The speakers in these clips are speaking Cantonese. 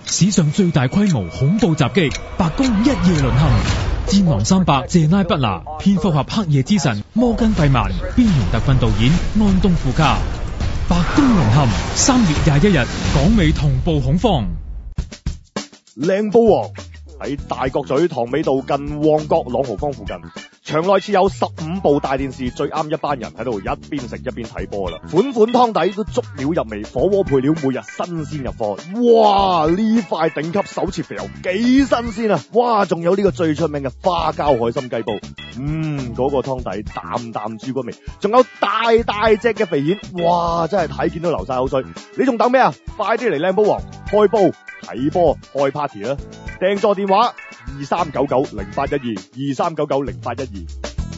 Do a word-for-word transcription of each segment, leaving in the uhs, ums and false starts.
史上最大規模恐怖襲擊，白宮一夜淪陷。戰狼三百謝拉不拿，蝙蝠俠黑夜之神摩根費曼，邊緣特訓導演安東富卡。白宮淪陷，三月廿一日，港美同步恐慌。 靚煲王喺大角咀塘尾道近旺角朗豪坊附近，場內設有十五部大電視，最啱一班人喺度一邊食一邊睇波啦。款款湯底都足料入味，火鍋配料每日新鮮入貨。哇！呢塊頂級手切肥油幾新鮮啊！哇！仲有呢個最出名嘅花膠海參雞煲，嗯，嗰、那個湯底淡淡豬骨味，仲有大大隻嘅肥蜆，哇！真係睇見都流晒口水。你仲等咩啊？快啲嚟靚煲王開煲睇波開 party 啦！訂座電話二三九九零八一二二三九九零八一二。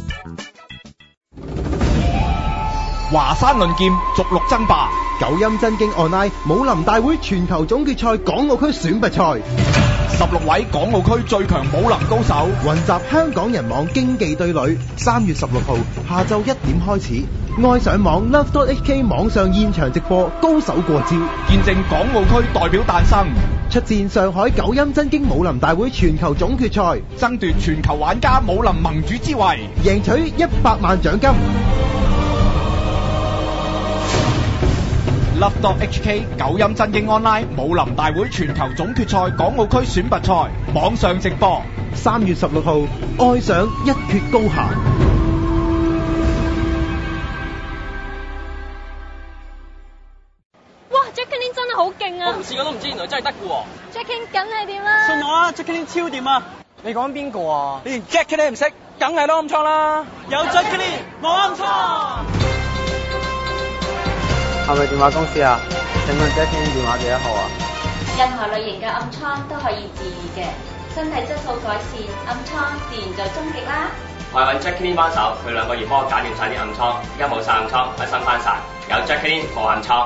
華山論劍，逐鹿爭霸， 九陰真經 online 武林大會全球總決賽港澳區選拔賽， 十六位港澳區最強武林高手， 雲集香港人網競技對壘，三月十六號下晝一點開始，愛上網 Love dot H K 網上現場直播，高手過招， 見證港澳區代表誕生， 出戰上海九陰真經武林大會全球總決賽， 爭奪全球玩家武林盟主之位， 贏取一百萬獎金。 Love dot H K 九陰真經 online 武林大會全球總決賽港澳區選拔賽網上直播， 三月十六號愛上一決高下。 哇 Jacqueline 真係好勁啊！ 我唔試過都唔知原來真係得嘅喎。 Jacqueline 梗係掂啦！ 信我啊 Jacqueline 超掂啊！你講邊個啊？你連 Jacqueline 都唔識，梗係攞暗瘡啦！有 Jacqueline 冇暗瘡。 係咪電話公司啊？請問 Jacqueline 電話幾多號啊？ 任何類型嘅暗瘡都可以治癒嘅，身體質素改善，暗瘡自然就終極啦。 我係揾 Jacqueline 幫手，佢兩個月幫我搞掂晒啲暗瘡，而家冇晒暗瘡，開心翻晒。有 Jacqueline 冇暗瘡。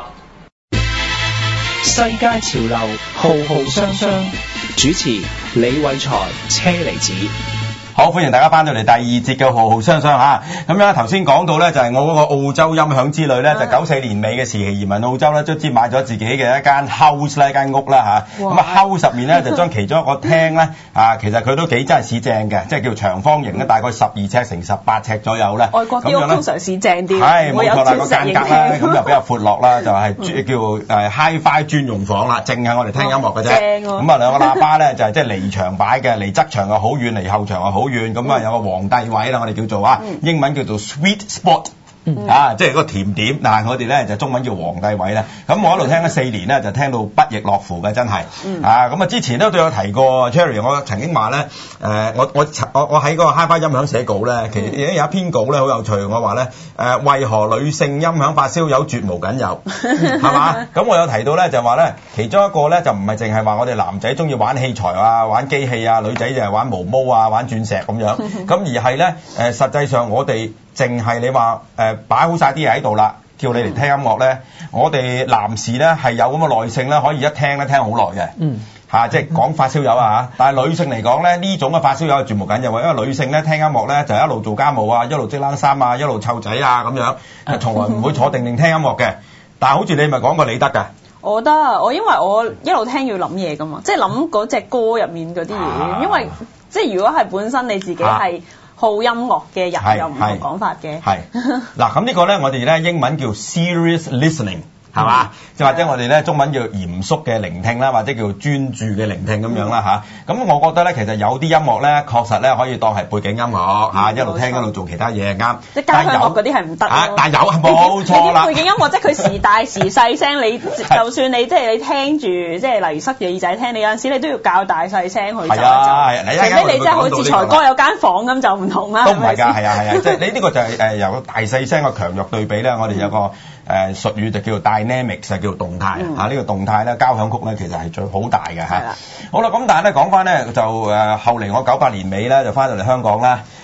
世界潮流，浩浩雙雙。主持李偉才、車厘子。 好，歡迎大家翻到嚟第二節嘅浩浩雙雙嚇。咁樣頭先講到咧，就係我嗰個澳洲音響之旅咧，就九四年尾嘅時期移民澳洲咧，卒之買咗自己嘅一間 house 咧，一間屋啦嚇。咁啊 house 入面咧就將其中一個廳咧啊，其實佢都幾真係市正嘅，即係叫長方形咧，大概十二尺乘十八尺左右咧。 外國啲屋通常市正啲， 係冇錯啦，個間隔咧咁就比較闊落啦，就係、是、叫誒 Hi-Fi 專用房啦，淨係我哋聽音樂嘅啫。咁啊兩個喇叭咧就係即係離牆擺嘅，離側牆又好遠，離後牆又好遠，咁啊有個皇帝位啦，我哋叫做啊，英文叫做 sweet spot。嗯、啊，即係嗰個甜點，但係我哋咧就中文叫皇帝位咧。咁我喺度聽咗四年咧，就聽到不亦樂乎嘅，真係。嗯、啊，咁啊之前咧都有提過 Cherry， 我曾經話咧，誒、呃，我我我我喺嗰個 Hi-Fi 音響寫稿咧，其實已經有一篇稿咧好有趣，我話咧，誒、呃，為何女性音響發燒友絕無僅有，係嘛？咁我有提到咧，就話咧，其中一個咧就唔係淨係話我哋男仔中意玩器材啊、玩機器啊，女仔就係玩毛毛啊、玩鑽石咁樣，咁而係咧，誒、呃，實際上我哋。淨係你話誒擺好晒啲嘢喺度啦，叫你嚟聽音樂咧，我哋男士咧係有咁嘅耐性咧，可以一聽咧聽好耐嘅。嗯。嚇、啊，即係講發燒友啊嚇，但係女性嚟講咧，呢種嘅發燒友係絕無僅有，因為女性咧聽音樂咧就一路做家務啊，一路織冷衫啊，一路湊仔啊咁樣，係從來唔會坐定定聽音樂嘅。但係好似你咪講過你得㗎。 我得，我因為我一路聽要諗嘢㗎嘛，即係諗嗰隻歌入面嗰啲嘢，啊、因為即係如果係本身你自己係。啊好音樂嘅人又唔同講法嘅。係嗱，咁呢個咧，我哋咧英文叫 serious listening。係嘛？即或者我哋咧中文叫嚴肅嘅聆聽啦，或者叫專注嘅聆聽咁樣啦嚇。咁、嗯啊、我覺得咧，其實有啲音樂咧，確實咧可以當係背景音樂嚇、嗯，一路聽一路做其他嘢啱。即係交響樂嗰啲係唔得咯。但有係冇錯啦。 背景音樂即係佢時大時細聲，你就算你即係你聽住，即係例如塞住耳仔聽，你有陣時你都要較大細聲去就。係啊係啊，除非你真係好似財哥有間房咁就唔同啦。 都唔係㗎，係啊係啊，即係你呢個就係誒由大細聲嘅強弱對比咧，我哋有個。誒、呃、術語就叫做 dynamics， 就叫做動態、嗯、啊！呢、這個動態咧，交響曲咧其實係最好大嘅嚇。好啦，咁但係咧講翻咧就誒、呃、後嚟我九八年尾咧就翻到嚟香港啦。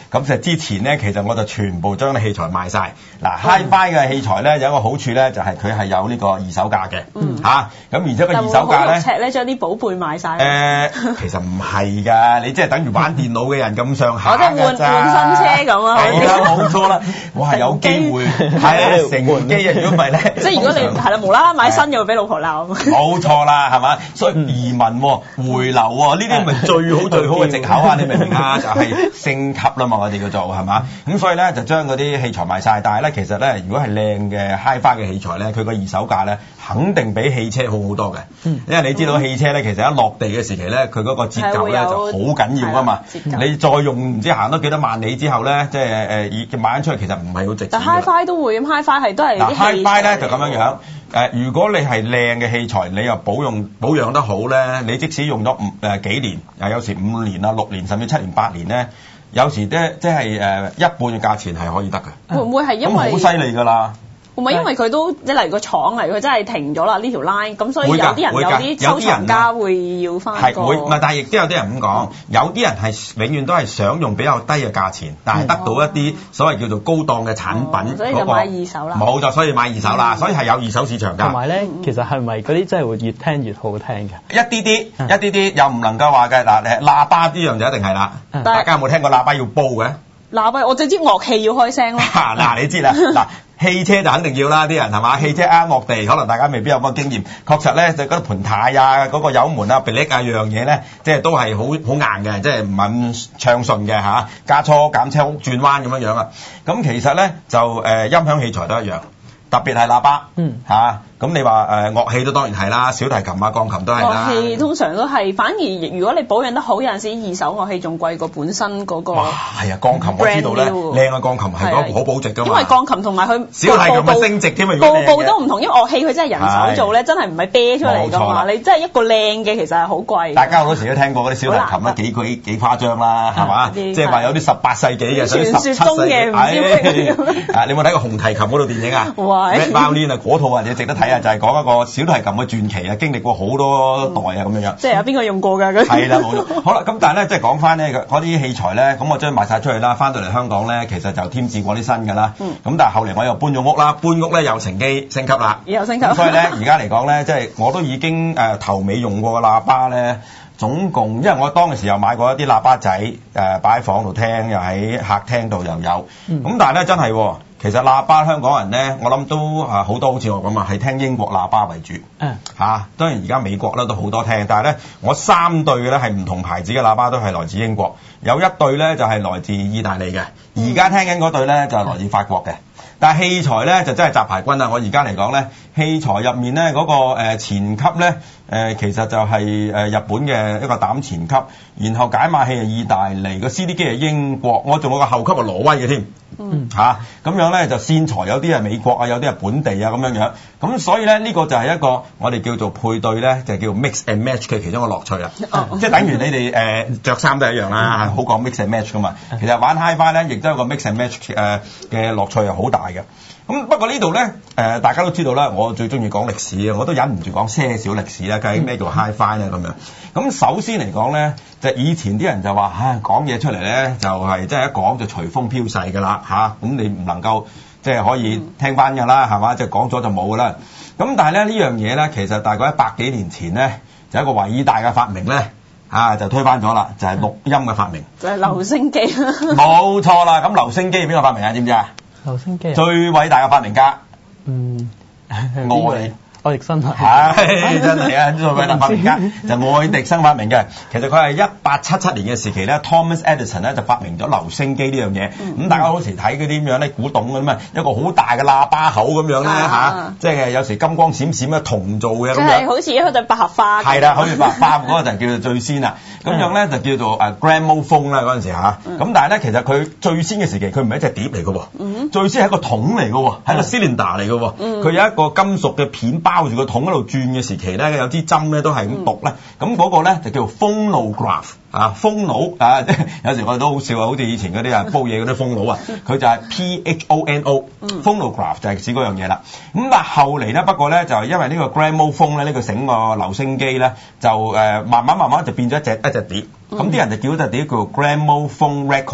咁就之前咧，其實我就全部將啲器材賣晒。嗱 Hi-Fi 嘅器材咧有一個好處咧，就係佢係有呢個二手價嘅， 嗯嚇。咁而且個二手價咧， 尺咧將啲寶貝賣晒。 誒，其實唔係㗎，你即係等於玩電腦嘅人咁上下㗎咋。 我即係換換新車咁啊。 係啦，冇錯啦，我係有機會係啊，成機啊！如果唔係咧， 即係如果你係啦，無啦啦買新嘅會俾老婆鬧。 冇錯啦，係嘛？所以移民喎、回流喎，呢啲咪最好最好嘅藉口啊！你明唔明啊？就係升級啦嘛，我哋叫做係嘛？咁所以咧就將嗰啲器材賣晒。但係咧其實咧，如果係靚嘅 Hi-Fi 嘅器材咧，佢個二手價咧肯定比汽車好好多嘅。因為你知道汽車咧，其實一落地嘅時期咧，佢嗰個折舊咧就好緊要㗎嘛。你再用唔知行多幾多萬里之後咧，即係誒誒買翻出嚟，其實唔係好值錢。 但 Hi-Fi 都會咁 Hi-Fi 係都係啲 Hi-Fi 咧就咁樣樣。誒，如果你係靚嘅器材，你又保用保養得好咧，你即使用咗五誒幾年，啊有時五年啊、六年甚至七年、八年咧，有時咧即係誒一半嘅價錢係可以得嘅。會唔會係因為咁好犀利㗎啦？ 會唔會因為佢都即係例如個廠嚟，佢真係停咗啦呢條 line，咁所以有啲人有啲收藏家會要翻個。係會，唔係，但係亦都有啲人咁講，有啲人係永遠都係想用比較低嘅價錢，但係得到一啲所謂叫做高檔嘅產品， 所以就買二手啦。 冇錯，所以買二手啦，所以係有二手市場㗎。 同埋咧，其實係咪嗰啲真係會越聽越好聽嘅？ 一啲啲，一啲啲又唔能夠話嘅嗱誒，喇叭呢樣就一定係啦。大家有冇聽過喇叭要煲嘅？ 喇叭我就知樂器要開聲咯。 嗱，你知啦，嗱。汽車就肯定要啦，啲人係嘛？汽車啱落地，可能大家未必有乜經驗。確實咧，就嗰啲盤太啊，嗰個油門啊、迫力啊，樣樣嘢咧，即係都係好好硬嘅，即係唔係咁暢順嘅嚇。加速、減車、轉彎咁樣樣啊。咁其實咧就誒、呃、音響器材都一樣，特別係喇叭，嗯嚇。咁你話誒樂器都當然係啦，小提琴啊、鋼琴都係啦。 樂器通常都係，反而如果你保養得好，有陣時二手樂器仲貴過本身嗰個。哇，係啊，鋼琴我知道咧，靚嘅鋼琴係嗰個好保值㗎嘛。 因為鋼琴同埋佢小提琴咪升值添嘛， 步步都唔同，因為樂器佢真係人手做咧，真係唔係啤出嚟㗎嘛。你真係一個靚嘅其實係好貴。 大家好多時都聽過嗰啲小提琴啦，幾幾幾誇張啦，係嘛？即係話有啲十八世紀嘅，甚至十七世紀嘅。啊，你有冇睇過紅提琴嗰套電影啊？喂 Violin 啊，嗰套啊，你值得睇啊，就係講一個小提琴嘅傳奇啊，經歷過好多代啊，咁樣樣。即係有邊個用過㗎？係啦，冇錯。好啦，咁但係咧，即係講翻咧嗰啲器材咧，咁我將佢賣晒出去啦。翻到嚟香港咧，其實就添置過啲新㗎啦。嗯。咁但係後嚟我又搬咗屋啦，搬屋咧又乘機升級啦。又升級。咁所以咧，而家嚟講咧，即係我都已經誒頭尾用過嘅喇叭咧，總共因為我當時又買過一啲喇叭仔誒擺喺房度聽，又喺客廳度又有。嗯。咁但係咧，真係。其實喇叭香港人咧，我諗都啊好多好似我咁啊，係聽英國喇叭為主。嗯。嚇、啊，當然而家美國咧都好多聽，但係咧我三對嘅咧係唔同牌子嘅喇叭都係來自英國，有一對咧就係、是、來自意大利嘅，而家聽緊嗰對咧就係、是、來自法國嘅。但係器材咧就真係雜牌軍啦！我而家嚟講咧，器材入面咧嗰、那個、呃、前級咧誒、呃、其實就係誒日本嘅一個膽前級，然後解碼器係意大利，個 C D 機係英國，我仲有個後級係挪威嘅添。嗯。嚇、啊，咁樣咧就線材有啲係美國啊，有啲係本地啊咁樣樣。咁所以咧呢、這個就係一個我哋叫做配對咧，就叫 mix and match 嘅其中一個樂趣啦。哦、即係等於你哋誒著衫都係一樣啦，嗯、好講 mix and match 噶嘛。其實玩 Hi-Fi 咧，亦都有個 mix and match 誒、呃、嘅樂趣係好大嘅。咁不過呢度咧，誒、呃、大家都知道啦，我最中意講歷史嘅，我都忍唔住講些少歷史啦。究竟咩叫 Hi-Fi 咧咁樣？咁首先嚟講咧，就以前啲人就話，唉講嘢出嚟咧，就係即係一講就隨風飄逝㗎啦嚇。咁、啊、你唔能夠即係可以聽翻㗎啦，係嘛？即係講咗就冇㗎啦。咁但係咧呢樣嘢咧，其實大概一百幾年前咧，就一個偉大嘅發明咧，啊就推翻咗啦，就係、是、錄音嘅發明。就係留聲機。冇錯啦，咁留聲機係邊個發明啊？知唔知啊？留聲機最偉大嘅發明家，嗯，愛愛迪生係，係真係啊！最偉大發明家就愛迪生發明嘅。其實佢係一八七七年嘅時期咧 ，Thomas Edison 咧就發明咗留聲機呢樣嘢。咁、嗯、大家好時睇嗰啲咁樣咧，古董咁啊，一個好大嘅喇叭口咁樣咧嚇，即係有時金光閃閃嘅銅做嘅咁樣。即係好似一對百合花。係啦，好似百合花嗰個就叫做最先啦。咁樣咧就叫做誒 gramophone 啦嗰陣時嚇。咁、嗯、但係咧其實佢最先嘅時期佢唔係一隻碟嚟嘅喎，嗯、最先係一個桶嚟嘅喎，係個 cylinder 嚟嘅喎。佢、嗯、有一個金屬嘅片包住個桶喺度轉嘅時期咧，有支針咧都係咁讀咧。咁嗰、嗯、個咧就叫做 phonograph 啊 phono 啊，即係有時我哋都好笑啊，好似以前嗰啲啊煲嘢嗰啲風爐啊，佢就係 P H O N O、嗯、phonograph 就係指嗰樣嘢啦。咁但係後嚟咧，不過咧就因為呢個 gramophone 咧，呢個整個留聲機咧，就誒、呃、慢慢慢慢就變咗一隻一隻碟。咁啲、嗯、人就叫嗰隻碟叫 gramophone record。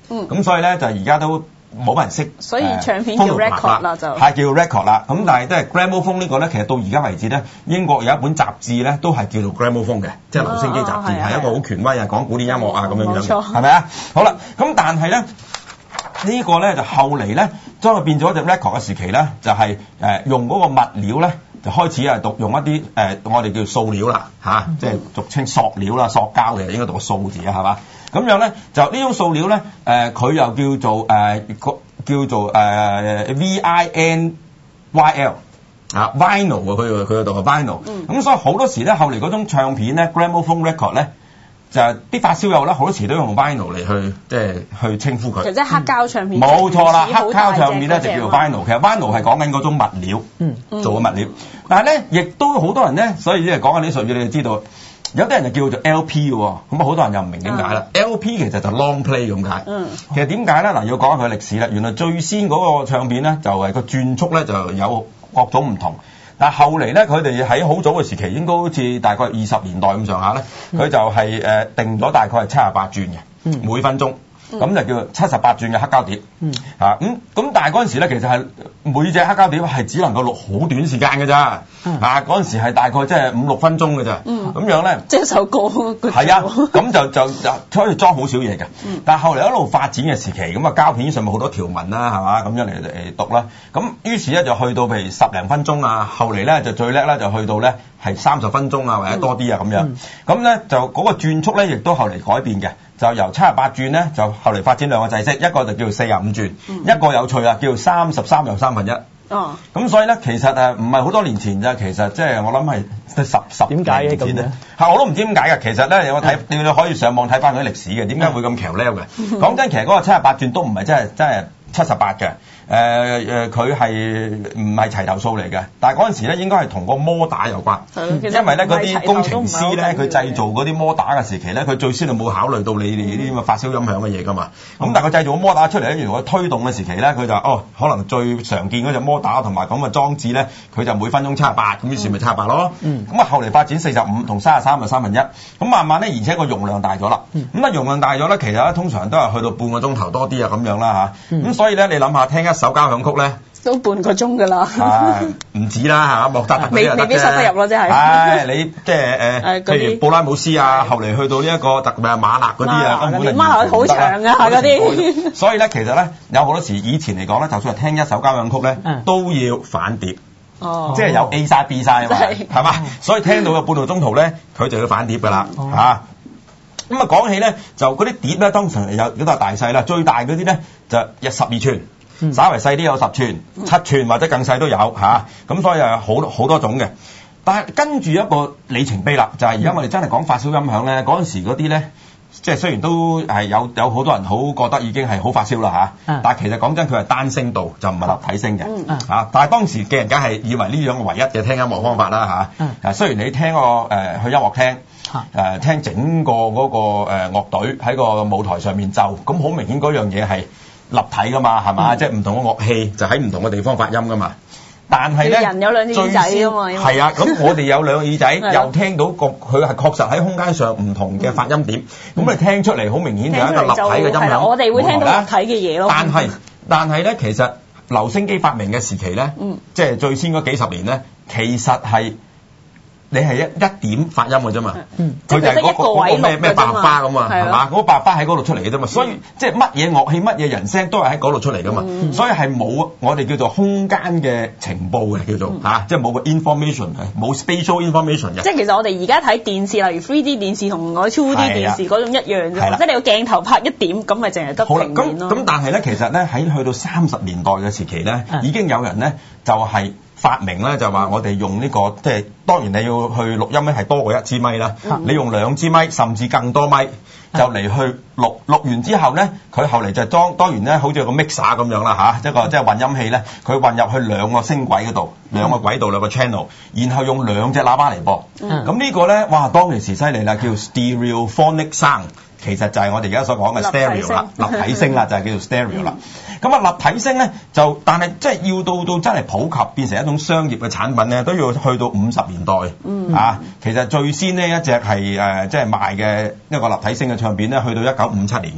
咁、嗯、所以咧就而家都冇乜人識。 所以唱片叫 record 啦，就係叫 record 啦。咁、嗯、但係都係 gramophone 呢個咧，其實到而家為止咧，英國有一本雜誌咧都係叫做 gramophone 嘅，即係留聲機雜誌，係、啊、一個好權威啊，講古典音樂啊咁樣樣嘅，係咪啊？好啦，咁但係咧。呢個咧就後嚟咧，將佢變咗隻 record 嘅時期咧，就係、是、誒、呃、用嗰個物料咧，就開始係讀用一啲誒、呃、我哋叫塑料啦嚇、啊，即係俗稱塑料啦、塑膠嘅，應該讀個塑字啊，係嘛？咁樣咧就呢種塑料咧，誒、呃、佢又叫做誒、呃、叫做誒、呃、V I N Y L 啊 vinyl 啊，佢佢讀係 vinyl。咁、嗯、所以好多時咧，後嚟嗰種唱片咧 gramophone record 咧。就係啲發燒友咧，好多時都用 vinyl 嚟去即係去稱呼佢。其實即係黑膠唱片。冇、嗯、錯啦，黑膠唱片咧就叫做 vinyl。其實 vinyl 係講緊嗰種物料，嗯，做嘅物料。但係咧，亦都好多人咧，所以即係講緊啲術語，你就知道有啲人就叫做 L P 嘅喎。咁啊，好多人又唔明點解啦。L P 其實就 long play 咁解。嗯。其實點解咧？嗱，要講下佢歷史啦。原來最先嗰個唱片咧，就係、是、個轉速咧就有各種唔同。但係後嚟咧，佢哋喺好早嘅時期，應該好似大概二十年代咁上下咧，佢、嗯、就係、是、誒、呃、定咗大概係七十八轉嘅、嗯、每分鐘，咁、嗯、就叫做七十八轉嘅黑膠碟。嗯、啊咁咁，但係嗰陣時咧，其實係每隻黑膠碟係只能夠錄好短時間嘅咋。嗯、啊嗰陣時係大概即係五六分鐘嘅咋。咁、嗯、樣咧， 即係首歌。 係啊，咁就就就可以裝好少嘢嘅。嗯、但係後嚟一路發展嘅時期，咁啊膠片上面好多條紋啦，係嘛，咁樣嚟嚟讀啦。咁於是咧就去到譬如十零分鐘啊，後嚟咧就最叻咧就去到咧係三十分鐘啊或者多啲啊咁樣。咁、嗯、咧就嗰個轉速咧亦都後嚟改變嘅，就由七十八轉咧就後嚟發展兩個制式，一個就叫做四十五轉，嗯、一個有趣啊叫做三十三又三分一。哦，咁所以咧，其實誒唔係好多年前咋，其實即係我諗係十十點解嘅咁咧？係我都唔知點解嘅。其實咧，我睇你可以上網睇翻佢啲歷史嘅，點解會咁橋溜嘅？講真，其實嗰個七十八轉都唔係真係真係七十八嘅。誒誒，佢係唔係齊頭數嚟嘅？但係嗰陣時咧，應該係同個摩打有關，因為咧嗰啲工程師咧，佢製造嗰啲摩打嘅時期咧，佢最先就冇考慮到你哋呢啲咁嘅發燒音響嘅嘢噶嘛。咁、嗯、但係佢製造個摩打出嚟咧，原來佢推動嘅時期咧，佢就哦，可能最常見嗰隻摩打同埋咁嘅裝置咧，佢就每分鐘七十八，咁於是咪七十八咯。咁啊、嗯、後嚟發展四十五同三十三就三分一，咁慢慢咧，而且個容量大咗啦。咁啊、嗯、容量大咗咧，其實咧通常都係去到半個鐘頭多啲啊咁樣啦嚇。咁、嗯、所以咧，你諗下聽一首交響曲咧， 都半個鐘㗎啦， 唔止啦嚇，莫扎特未未必塞得入咯，即係。 唉，你即係誒，譬如布拉姆斯啊，後嚟去到呢一個特別係馬勒嗰啲啊，根本就馬勒好長啊嗰啲。 所以咧，其實咧有好多時以前嚟講咧，就算係聽一首交響曲咧，都要反碟，即係有 A side B side 啊嘛，係嘛？所以聽到個半個鐘頭咧，佢就要反碟㗎啦嚇。咁啊講起咧，就嗰啲碟咧，當時有幾大大細啦，最大嗰啲咧就有十二寸。嗯、稍為細啲有十寸、七寸或者更細都有嚇，咁、啊、所以啊好好多種嘅。但係跟住一個里程碑啦，就係而家我哋真係講發燒音響咧，嗰陣時嗰啲咧，即係雖然都係有有好多人好覺得已經係好發燒啦嚇，啊嗯、但係其實講真佢係單聲道就唔係立體聲嘅嚇、嗯啊。但係當時嘅人梗係以為呢樣唯一嘅聽音樂方法啦嚇。啊，嗯、啊雖然你聽個誒、呃、去音樂廳。誒、呃、聽整個嗰、那個誒、呃、樂隊喺個舞台上面奏，咁好明顯嗰樣嘢係立體噶嘛，係嘛？嗯、即係唔同嘅樂器就喺唔同嘅地方發音噶嘛。但係咧， 人有兩隻耳仔噶嘛， 係啊，咁我哋有兩個耳仔，又聽到個佢係確實喺空間上唔同嘅發音點，咁、嗯、你聽出嚟好明顯有一個立體嘅音響。 我哋會聽到立體嘅嘢咯。 但係但係咧，其實留聲機發明嘅時期咧，嗯、即係最先嗰幾十年咧，其實係。你係一一點發音嘅啫嘛，佢、嗯、就係嗰、嗰個咩咩百合花咁啊，係嘛？嗰個百合花喺嗰度出嚟嘅啫嘛，所以、嗯、即係乜嘢樂器、乜嘢人聲都係喺嗰度出嚟噶嘛，嗯、所以係冇我哋叫做空間嘅情報嘅叫做嚇、嗯啊，即係冇個 information 冇 spatial information 嘅。 即係其實我哋而家睇電視，例如 three D 電視同我 two D 電視嗰種一樣啫，啊、即係你個鏡頭拍一點，咁咪淨係得平面咯。好啦，咁咁但係咧，其實咧喺去到三十年代嘅時期咧，嗯、已經有人咧就係、是。發明咧就話我哋用呢、這個即係當然你要去錄音咧係多過一支咪啦，嗯、你用兩支咪甚至更多咪就嚟去錄錄完之後咧，佢後嚟就裝當然咧好似個 mixer 咁樣啦嚇，一個即係混音器咧，佢混入去兩個聲軌嗰度，兩個軌道兩個 channel，然後用兩隻喇叭嚟播。咁、嗯、呢個咧哇當其時犀利啦，叫 stereophonic sound。其實就係我哋而家所講嘅 stereo 啦，立體聲啦，就係叫做 stereo 啦。咁啊、嗯，立體聲咧就，但係即係要到到真係普及變成一種商業嘅產品咧，都要去到五十年代。嗯、啊，其實最先呢一隻係誒即係賣嘅一個立體聲嘅唱片咧，去到一九五七年嘅。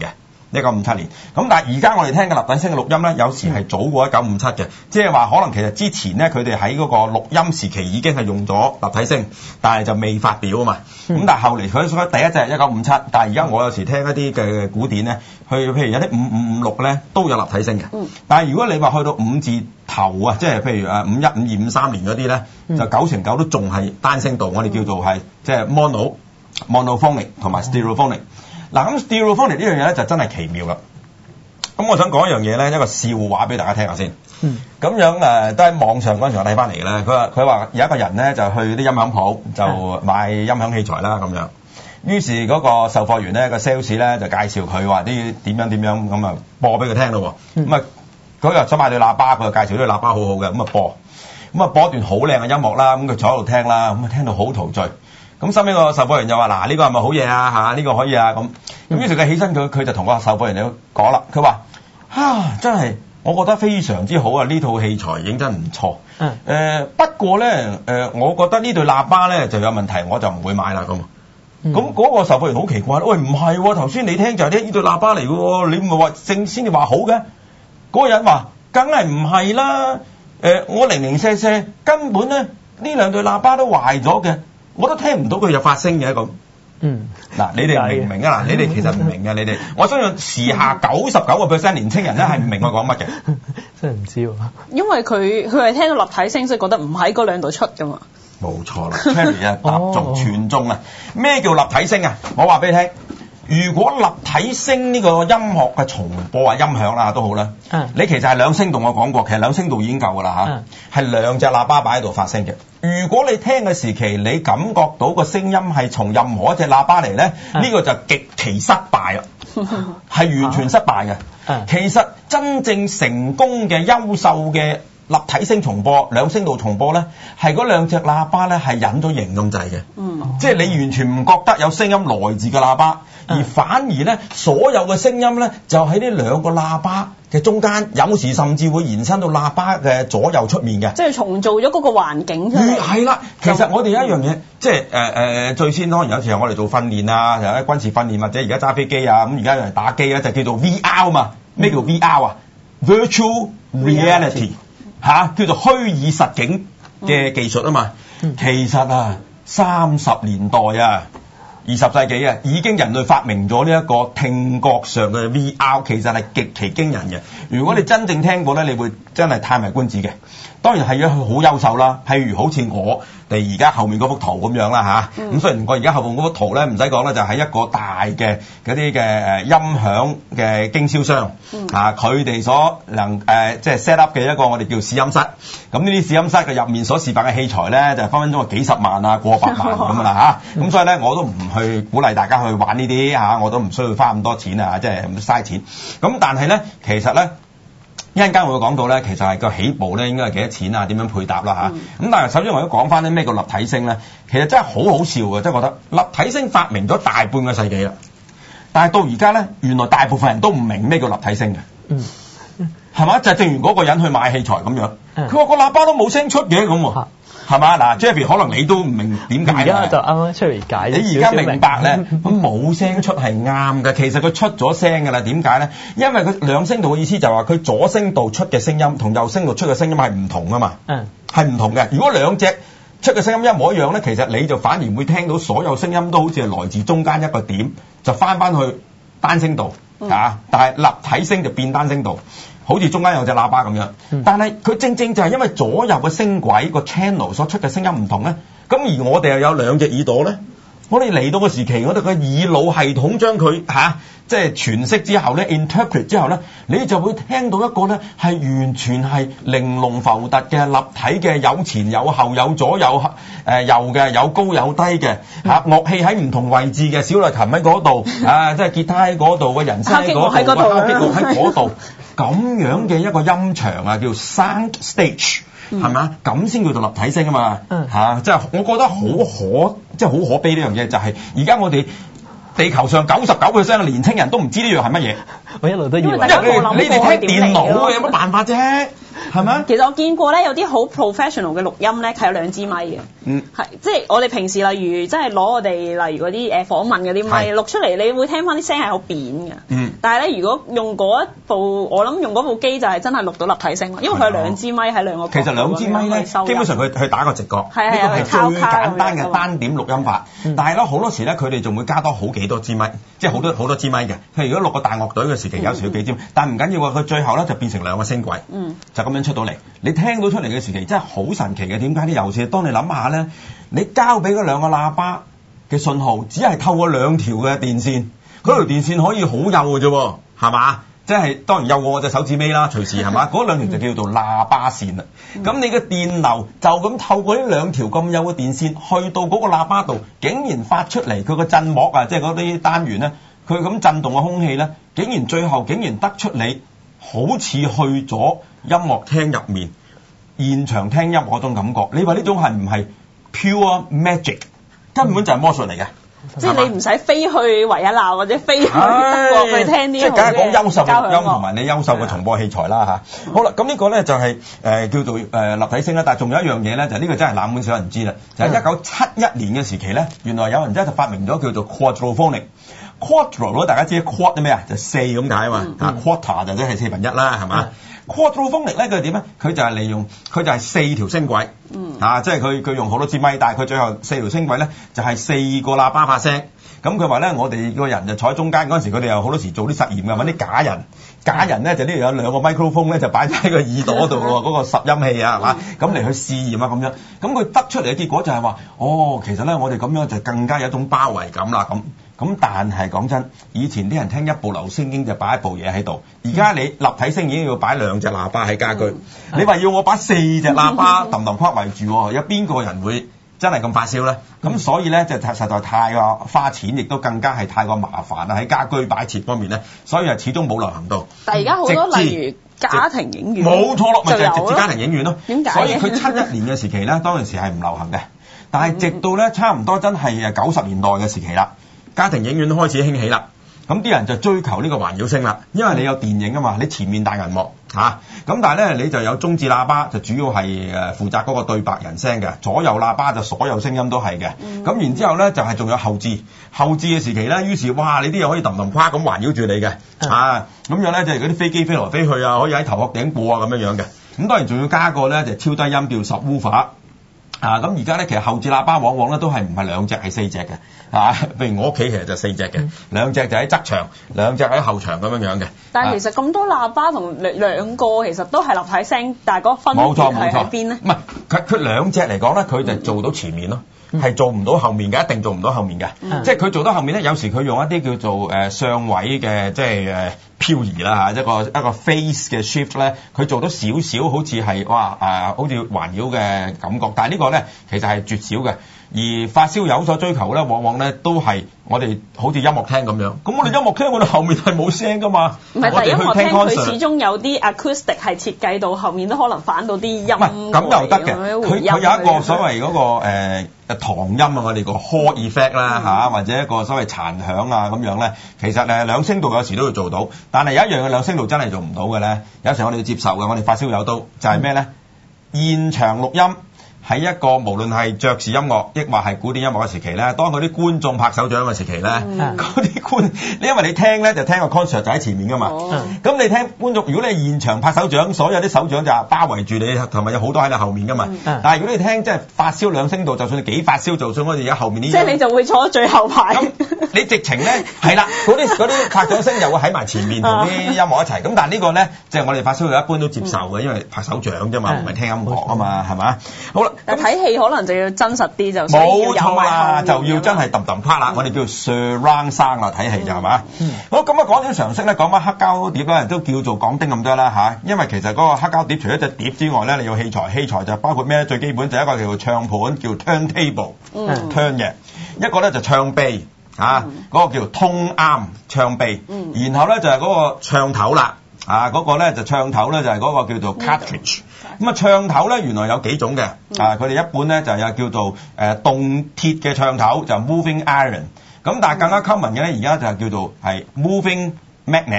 一九五七年。咁但係而家我哋聽嘅立體聲嘅錄音咧，有時係早過一九五七嘅，即係話可能其實之前咧佢哋喺嗰個錄音時期已經係用咗立體聲，但係就未發表啊嘛。咁、嗯、但係後嚟佢所以第一隻係一九五七，但係而家我有時聽一啲嘅古典咧，去譬如有啲五五五六咧都有立體聲嘅。嗯、但係如果你話去到五字頭啊，即係譬如誒五一、五二、五三年嗰啲咧，就九成九都仲係單聲道，我哋叫做係即係 mono、monophonic 同埋 stereophonic。嗱咁 stereophonic 呢樣嘢咧就真係奇妙啦。咁我想講一樣嘢咧，一個笑話俾大家聽下先。咁、嗯、樣誒、呃、都喺網上嗰陣時我睇翻嚟嘅咧。佢話佢話有一個人咧就去啲音響鋪就買音響器材啦咁樣。於是嗰個售貨員咧、個 sales 咧就介紹佢話啲點樣點樣咁啊播俾佢聽咯。咁啊佢又想買對喇叭，佢就介紹啲喇叭好好嘅，咁啊播。咁啊播一段好靚嘅音樂啦，咁佢坐喺度聽啦，咁啊聽到好陶醉。咁收尾個售貨員就話：嗱，呢個係咪好嘢啊？嚇，呢個可以啊咁。咁於是佢起身，佢佢就同個售貨員嚟講啦。佢話：啊，真係，我覺得非常之好啊！呢套器材認真唔錯。嗯。誒不過咧，誒我覺得呢對喇叭咧就有問題，我就唔會買啦咁。咁嗰個售貨員好奇怪，喂，唔係喎，頭先你聽就係呢對喇叭嚟嘅喎，你唔係話正先至話好嘅？嗰個人話：梗係唔係啦？誒，我零零舍舍根本咧呢兩對喇叭都壞咗嘅。我都聽唔到佢有發聲嘅咁。嗯，嗱，你哋明唔明啊？嗱，你哋其實唔明嘅，你哋，我相信時下九十九個 percent 年青人咧係唔明我講乜嘅。 真係唔知喎。因為佢佢係聽到立體聲，所以覺得唔喺嗰兩度出㗎嘛。 冇錯啦 ，Cherry 啊，答中全中啊！咩叫立體聲啊？我話俾你聽。如果立體聲呢個音樂嘅重播啊音響啦都好啦，嗯、你其實係兩聲道我講過，其實兩聲道已經夠㗎啦嚇，係、嗯、兩隻喇叭擺喺度發聲嘅。如果你聽嘅時期你感覺到個聲音係從任何一隻喇叭嚟咧，呢、嗯、個就極其失敗啦，係完全失敗嘅。嗯、其實真正成功嘅優秀嘅立體聲重播、兩聲道重播咧，係嗰兩隻喇叭咧係隱咗形咁滯嘅，嗯、即係你完全唔覺得有聲音來自個喇叭。而反而咧，所有嘅聲音咧，就喺呢兩個喇叭嘅中間，有時甚至會延伸到喇叭嘅左右出面嘅。即係重造咗嗰個環境出嚟。係啦，其實我哋有一樣嘢，嗯、即係誒誒，最先當然有時候我哋做訓練啊，又喺軍事訓練或者而家揸飛機啊，咁而家有人打機咧，就叫做 V R 嘛。咩叫 V R 啊、嗯、？Virtual Reality 嚇、啊，叫做虛擬實境嘅技術啊嘛。嗯、其實啊，三十年代啊。二十世紀啊，已經人類發明咗呢一個聽覺上嘅 V R， 其實係極其驚人嘅。如果你真正聽過咧，你會真係歎為觀止嘅。當然係佢好優秀啦，譬如好似我哋而家後面嗰幅圖咁樣啦嚇。咁、嗯、雖然我而家後面嗰幅圖咧唔使講啦，就係、是、一個大嘅嗰啲嘅誒音響嘅經銷商、嗯、啊，佢哋所能誒、呃、即係 set up 嘅一個我哋叫試音室。咁呢啲試音室嘅入面所示範嘅器材咧，就係、分分鐘係幾十萬啊、過百萬咁啦嚇。咁、嗯、所以咧，我都唔去鼓勵大家去玩呢啲嚇，我都唔需要花咁多錢啊，即係嘥錢。咁但係咧，其實咧。一陣間我會講到咧，其實係個起步咧應該係幾多錢啊？點樣配搭啦嚇？咁、嗯、但係首先我都講翻啲咩叫立體聲咧？其實真係好好笑嘅，即係覺得立體聲發明咗大半個世紀啦，但係到而家咧，原來大部分人都唔明咩叫立體聲嘅，嗯，係嘛？就係、正如嗰個人去買器材咁樣，佢話、嗯、個喇叭都冇聲出嘅咁喎。係嘛？嗱 Jerry 可能你都唔明點解。而家就啱啱出嚟解。你而家明白咧，咁冇聲出係啱嘅。其實佢出咗聲㗎啦。點解咧？因為佢兩聲道嘅意思就係話佢左聲道出嘅聲音同右聲道出嘅聲音係唔同啊嘛。嗯。係唔同嘅。如果兩隻出嘅聲音一模一樣咧，其實你就反而會聽到所有聲音都好似係來自中間一個點，就翻翻去單聲道、嗯、啊。但係立體聲就變單聲道。好似中間有隻喇叭咁樣，但係佢正正就係因為左右嘅聲軌個 channel 所出嘅聲音唔同咧，咁而我哋又有兩隻耳朵咧，我哋嚟到個時期，我哋個耳腦系統將佢嚇即係詮釋之後咧 ，interpret 之後咧，你就會聽到一個咧係完全係玲瓏浮凸嘅立體嘅，有前有後有左有誒右嘅，有高有低嘅嚇、啊、樂器喺唔同位置嘅，小提琴喺嗰度啊，即係吉他喺嗰度，個人聲喺嗰度，個敲擊樂喺嗰度。咁樣嘅一個音場啊，叫 sound stage，係咪啊？咁先叫做立體聲啊嘛，嚇、嗯啊！即係我覺得好可，即係好可悲呢樣嘢，就係而家我哋地球上九十九 percent 嘅年青人都唔知呢樣係乜嘢。我一路都以為，因為你哋聽電腦嘅有乜辦法啫？ 係咪？ 其實我見過咧，有啲好 professional 嘅錄音咧，係有兩支咪嘅。 嗯， 係即係我哋平時例如即係攞我哋例如嗰啲誒訪問嗰啲咪錄出嚟，你會聽翻啲聲係好扁嘅。 嗯。 但係咧，如果用嗰一部，我諗用嗰部機就係真係錄到立體聲咯，因為佢有兩支咪喺兩個。 其實兩支咪咧，基本上佢佢打個直角，呢個係最簡單嘅單點錄音法。 嗯、 但係咧好多時咧，佢哋仲會加多好幾多支咪，即係好多好多支咪嘅。譬如如果錄個大樂隊嘅時期，有時要幾支，嗯、但係唔緊要喎，佢最後咧就變成兩個聲軌， 嗯、 就咁樣出到嚟。你聽到出嚟嘅時期真係好神奇嘅。點解啲有時當你諗下咧，你交俾嗰兩個喇叭嘅信號，只係透過兩條嘅電線，嗰條電線可以好幼嘅啫，係嘛？即係當然有我隻手指尾啦，隨時係嘛？嗰兩條就叫做喇叭線啦。咁、嗯、你嘅電流就咁透過呢兩條咁幼嘅電線去到嗰個喇叭度，竟然發出嚟佢個振膜啊，即係嗰啲單元咧，佢咁震動嘅空氣咧，竟然最後竟然得出你好似去咗音樂廳入面現場聽音樂嗰種感覺。你話呢種係唔係 pure magic？ 根本就係魔術嚟嘅。 即係你唔使飛去維也納或者飛去德國去聽呢啲， 即係梗係講優秀嘅錄音同埋你優秀嘅重播器材啦嚇。嗯、好啦，咁呢個咧就係、是、誒、呃、叫做誒、呃、立體聲啦。但係仲有一樣嘢咧，就呢、是、個真係冷門少人知啦。就係一九七一年嘅時期咧，原來有人真係發明咗叫做 quadrophonic。quadro 咧大家知 quad 啲咩啊？就四咁解啊嘛。啊 quarter 就即係四分一啦，係嘛？quadrophonic 咧佢點咧？佢就係利用佢就係四條聲軌，嗯、啊，即係佢佢用好多支咪，但係佢最後四條聲軌咧就係、是、四個喇叭發聲。咁佢話咧，我哋個人就坐喺中間嗰陣時，佢哋又好多時做啲實驗㗎，揾啲假人，假人咧就呢度有兩個 microphone 咧就擺喺個耳朵度喎，嗰個拾音器啊，係嘛？咁嚟去試驗啊咁樣。咁佢得出嚟嘅結果就係話，哦，其實咧我哋咁樣就更加有一種包圍感啦咁。咁但係講真，以前啲人聽一部流星經就擺一部嘢喺度，而家你立體聲已經要擺兩隻喇叭喺家居，嗯、你話要我擺四隻喇叭揼揼框圍住，有邊個人會真係咁發燒咧？咁、嗯、所以咧就實在太過花錢，亦都更加係太過麻煩啦。喺家居擺設方面咧，所以係始終冇流行到。 但係而家好多例如家庭影院， 冇錯咯，咪就係、是、直接家庭影院咯。 點解？ 所以佢七一年嘅時期咧，當陣時係唔流行嘅，但係直到咧差唔多真係誒九十年代嘅時期啦。家庭影院開始興起啦，咁啲人就追求呢個環繞聲啦，因為你有電影啊嘛，你前面大銀幕嚇，咁、啊、但係咧你就有中置喇叭，就主要係誒負責嗰個對白人聲嘅，左右喇叭就所有聲音都係嘅，咁、嗯、然之後咧就係、是、仲有後置，後置嘅時期咧，於是哇你啲嘢可以揼揼跨咁環繞住你嘅，嗯、啊咁樣咧就係嗰啲飛機飛來飛去啊，可以喺頭殼頂播啊咁樣樣嘅，咁當然仲要加個咧就是、超低音叫 subwoofer。啊，咁而家咧，其實後置喇叭往往咧都係唔係兩隻係四隻嘅，啊，譬如我屋企其實就四隻嘅，嗯、兩隻就喺側牆，兩隻喺後牆咁樣樣嘅。但係其實咁多喇叭同兩兩個其實都係立體聲，但係嗰個分別係喺邊咧？唔係，佢佢兩隻嚟講咧，佢就做到前面咯。係、嗯、做唔到後面嘅，一定做唔到後面嘅。嗯、即係佢做到後面咧，有時佢用一啲叫做誒、呃、上位嘅，即係誒、呃、漂移啦嚇，一個一個 phase 嘅 shift 咧，佢做到少少好似係哇誒、呃，好似環繞嘅感覺。但係呢個咧其實係絕少嘅。而發燒友所追求咧，往往咧都係我哋好似音樂廳咁樣。咁我哋音樂廳我哋後面係冇聲噶嘛。唔係，但係音樂廳佢始終有啲 acoustic 係設計到後面都可能反到啲音。唔係咁又得嘅。佢佢有一個所謂嗰、那個誒、呃、唐音啊，我哋個 hall effect 啦嚇、嗯，或者一個所謂殘響啊咁樣咧。其實誒兩聲道有時都要做到，但係有一樣嘅兩聲道真係做唔到嘅咧。有時我哋要接受嘅，我哋發燒友都就係咩咧？嗯、現場錄音。喺一個無論係爵士音樂，抑或係古典音樂嘅時期咧，當嗰啲觀眾拍手掌嘅時期咧，嗰啲、嗯、觀，你因為你聽咧就聽個 concert 就喺前面噶嘛，咁、哦、你聽觀眾，如果你係現場拍手掌，所有啲手掌就包圍住你，同埋有好多喺你後面噶嘛。嗯、但係如果你聽即係發燒兩聲道，就算你幾發燒，就算我哋而家後面呢，即係你就會坐喺最後排。咁你直情咧係啦，嗰啲嗰啲拍掌聲又會喺埋前面同啲音樂一齊。咁但係呢個咧，即係我哋發燒友一般都接受嘅，因為拍手掌啫嘛，唔係聽音樂啊嘛，係嘛？好啦。但睇戲可能就要真實啲，就冇錯啦，就要真係揼揼啪啦，我哋叫 surround sound 啦，睇戲就係嘛。好，咁啊講緊常識咧，講翻黑膠碟咧，都叫做講丁咁多啦嚇。因為其實嗰個黑膠碟除咗隻碟之外咧，你要器材，器材就包括咩？最基本就一個叫做唱盤，叫 turntable，turn 嘅；一個咧就唱臂啊，嗰個叫做通啱唱臂，然後咧就係嗰個唱頭啦。啊，嗰、那個咧就唱頭咧就係、是、嗰個叫做 cartridge。咁啊唱頭咧原來有幾種嘅，啊佢哋一般咧就有叫做誒動鐵嘅唱頭，就 moving iron。咁但係更加 common 嘅咧，而家就係叫做係 moving magnet。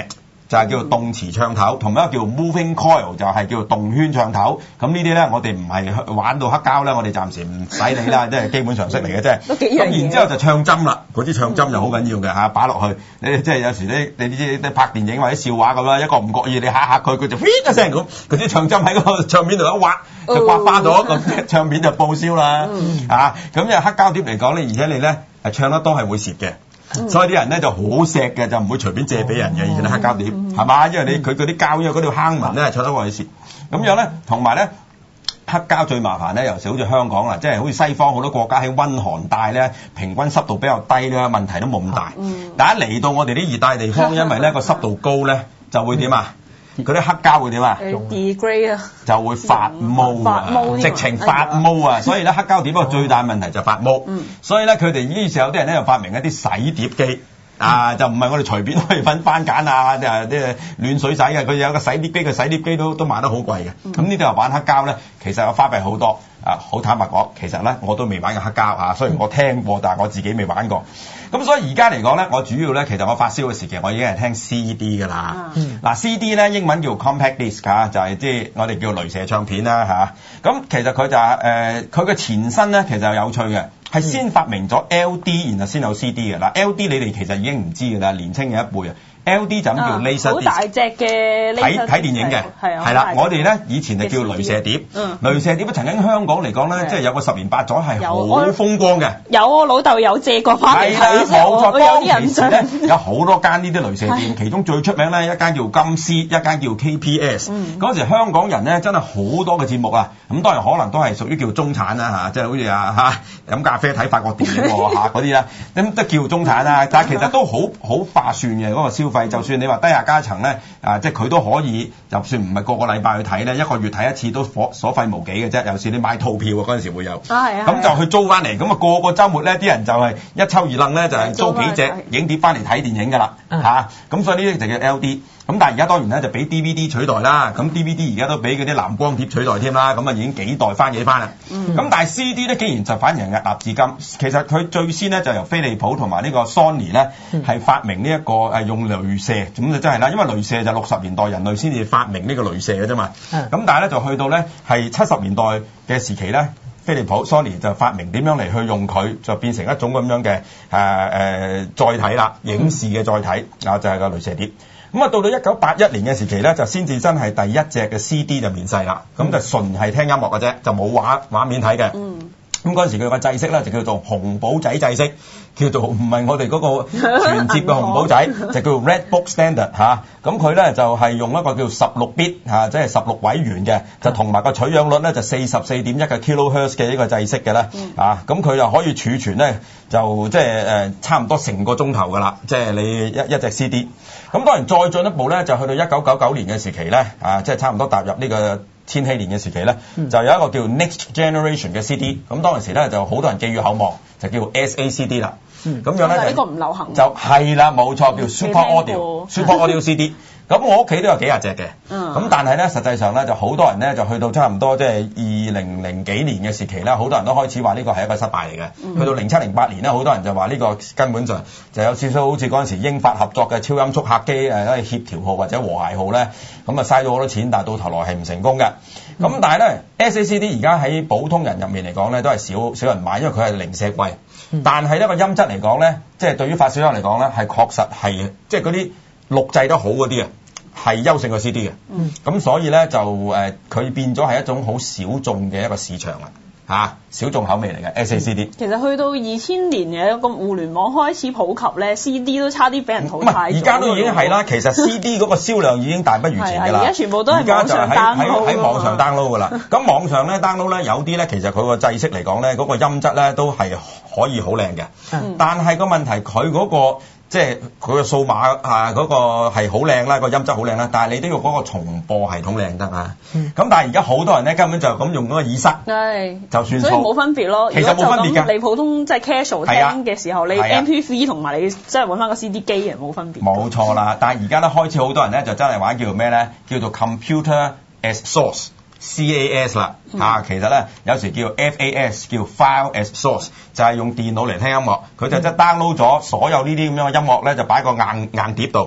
就係叫做動磁唱頭，同埋一個叫 moving coil 就係叫做動圈唱頭。咁呢啲咧，我哋唔係玩到黑膠咧，我哋暫時唔使理啦，即係基本常識嚟嘅啫。 都幾樣嘢。 咁然之後就唱針啦，嗰啲唱針就好緊要嘅嚇，擺落去。你即係有時咧，你啲啲拍電影或者笑話咁啦，一個唔覺意你嚇嚇佢，佢就一聲咁，嗰啲唱針喺嗰個唱片度一挖就刮花咗，咁唱片就報銷啦。嚇，咁就黑膠碟嚟講咧，而且你咧係唱得多係會蝕嘅。嗯、所以啲人咧就好錫嘅，就唔會隨便借俾人嘅。以前啲黑膠碟係嘛、嗯，因為你佢嗰啲膠，因為嗰條坑紋咧係唱得過去蝕。咁樣咧，同埋咧黑膠最麻煩咧，尤其好似香港啦，即係好似西方好多國家喺溫寒帶咧，平均濕度比較低咧，問題都冇咁大。嗯、但係一嚟到我哋啲熱帶地方，因為咧個濕度高咧，就會點啊？嗰啲黑膠會點啊？ degrade 啊， 就會發毛啊，直情發毛啊！所以咧黑膠碟個最大問題就發毛。嗯、所以咧佢哋於是有啲人咧就發明一啲洗碟機。啊，就唔係我哋隨便可以分番梘啊，啲啊啲暖水洗嘅，佢有個洗碟機，個洗碟機都都賣得好貴嘅。咁呢啲又玩黑膠咧，其實我花費好多。啊，好坦白講，其實咧我都未玩過黑膠啊，雖然我聽過，但係我自己未玩過。咁所以而家嚟講咧，我主要咧其實我發燒嘅時期，我已經係聽 C D 㗎啦。嗱、嗯、C D 咧英文叫 compact disc 嚇、啊，就係即係我哋叫雷射唱片啦嚇。咁、啊、其實佢就係誒佢嘅前身咧，其實有趣嘅。係先發明咗 L D， 然後先有 C D 嘅。嗱 L D 你哋其實已經唔知㗎啦，年青嘅一輩啊。L D 就咁叫 laser disc，好大隻嘅睇睇電影嘅，係啦。我哋咧以前就叫雷射碟，嗯、雷射碟曾經香港嚟講咧，即係有個十年八載係好風光嘅。有我老豆有借過翻嚟睇，冇錯，當其時咧有好多間呢啲雷射店，其中最出名咧一間叫金絲，一間叫 K P S。嗰、嗯、時香港人咧真係好多嘅節目啊，咁當然可能都係屬於叫中產啦嚇，即係好似啊嚇飲咖啡睇法國電影喎嚇嗰啲啦，咁都叫中產啦，但係其實都好好划算嘅嗰個消費。就算你話低下階層咧，啊，即係佢都可以，就算唔係個個禮拜去睇咧，一個月睇一次都所所費無幾嘅啫。有時你買套票啊，嗰陣時會有，咁、啊、就去租翻嚟，咁啊個個週末咧，啲人就係一抽二楞咧，就係、是、租幾隻影碟翻嚟睇電影㗎啦，嚇、啊。咁所以呢啲就叫 L D。咁但係而家當然咧就俾 D V D 取代啦，咁 D V D 而家都俾嗰啲藍光碟取代添啦，咁啊已經幾代翻嘢翻啦。咁、嗯、但係 C D 咧，竟然就反而屹立至今。其實佢最先咧就由飛利浦同埋呢個 Sony 咧係、嗯、發明呢、這、一個誒用雷射，咁就真係啦，因為雷射就六十年代人類先至發明呢個雷射嘅啫嘛。咁、嗯、但係咧就去到咧係七十年代嘅時期咧，飛利浦 Sony 就發明點樣嚟去用佢，就變成一種咁樣嘅誒誒載體啦，影視嘅載體啊，就係、是、個雷射碟。咁啊，到到一九八一年嘅時期咧，就先至真係第一隻嘅 C D 就面世啦。咁、嗯、就純係聽音樂嘅啫，就冇畫畫面睇嘅。嗯。咁嗰陣時佢個制式咧就叫做紅寶仔制式，叫做唔係我哋嗰個全接嘅紅寶仔，就叫做 Red Book Standard 嚇、啊。咁佢咧就係、是、用一個叫十六 bit 嚇，即係十六位元嘅，就同埋個取樣率咧就四十四點一嘅 kilohertz 嘅呢個制式嘅啦。啊，咁佢就可以儲存咧，就即係誒差唔多成個鐘頭㗎啦，即係你一一隻 C D。咁當然再進一步咧，就去到一九九九年嘅時期咧，啊，即係差唔多踏入呢個千禧年嘅時期咧，嗯、就有一個叫 Next Generation 嘅 C D。咁當陣時咧就好多人寄予厚望，就叫 S A C D 啦。咁、嗯、樣咧就呢個唔流行。就係啦，冇錯，叫 Super Audio，Super Audio C D。咁我屋企都有幾廿隻嘅，咁、嗯、但係咧實際上咧就好多人咧就去到差唔多即係二零零幾年嘅時期啦，好多人都開始話呢個係一個失敗嚟嘅。嗯、去到零七零八年咧，好多人就話呢個根本上就有少少好似嗰陣時英法合作嘅超音速客機誒，嗰啲協調號或者和諧號咧，咁啊嘥咗好多錢，但係到頭來係唔成功嘅。咁、嗯、但係咧 S A C D 而家喺普通人入面嚟講咧都係少少人買，因為佢係零舍貴。嗯、但係呢個音質嚟講咧，即係對於發燒友嚟講咧係確實係即係嗰啲錄製得好嗰啲啊。係優勝過 C D 嘅，咁、嗯、所以咧就誒佢、呃、變咗係一種好小眾嘅一個市場啦，嚇、啊、小眾口味嚟嘅 S A C D。其實去到二千年嘅一個互聯網開始普及咧，C D 都差啲俾人淘汰咗。而家都已經係啦，其實 C D 嗰個銷量已經大不如前㗎啦。而家全部都係網上 download 喺網上 download 㗎啦。咁網上咧 download 咧有啲咧，其實佢個制式嚟講咧，嗰、那個音質咧都係可以好靚嘅。嗯、但係個問題佢嗰、那個。即係佢個數碼啊嗰、那個係好靚啦，個音質好靚啦，但係你都要嗰個重播系統靚得啊。咁、嗯、但係而家好多人咧根本就咁用嗰個耳塞，係就算數，所以冇分別咯。其實冇分別㗎。你普通即係 casual 聽嘅時候，你 M P three 同埋你即係揾翻個 C D 機嘅冇分別。冇錯啦，但係而家咧開始好多人咧就真係玩叫做咩咧？叫做 computer as source。C A S 啦嚇、嗯啊，其實咧有時叫 F A S， 叫 File as Source，就係用電腦嚟聽音樂，佢就即係 download 咗所有呢啲咁樣嘅音樂咧，就擺個硬硬碟度，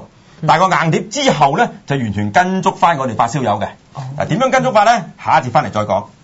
但係個硬碟之後咧就完全跟足翻我哋發燒友嘅。嗱點樣跟足法咧？下一節翻嚟再講。